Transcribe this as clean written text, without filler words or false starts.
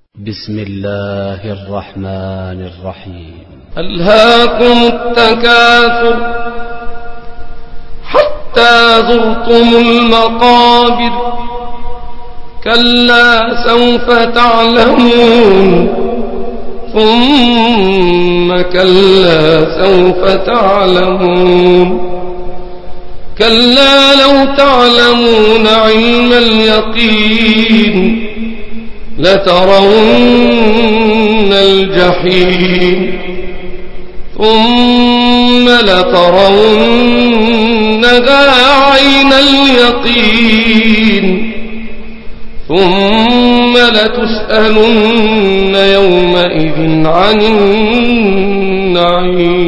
بسم الله الرحمن الرحيم. ألهاكم التكاثر حتى زرتم المقابر كلا سوف تعلمون ثم كلا سوف تعلمون كلا لو تعلمون علم اليقين لترون الجحيم ثم لترونها عين اليقين ثم لتسألن يومئذ عن النعيم.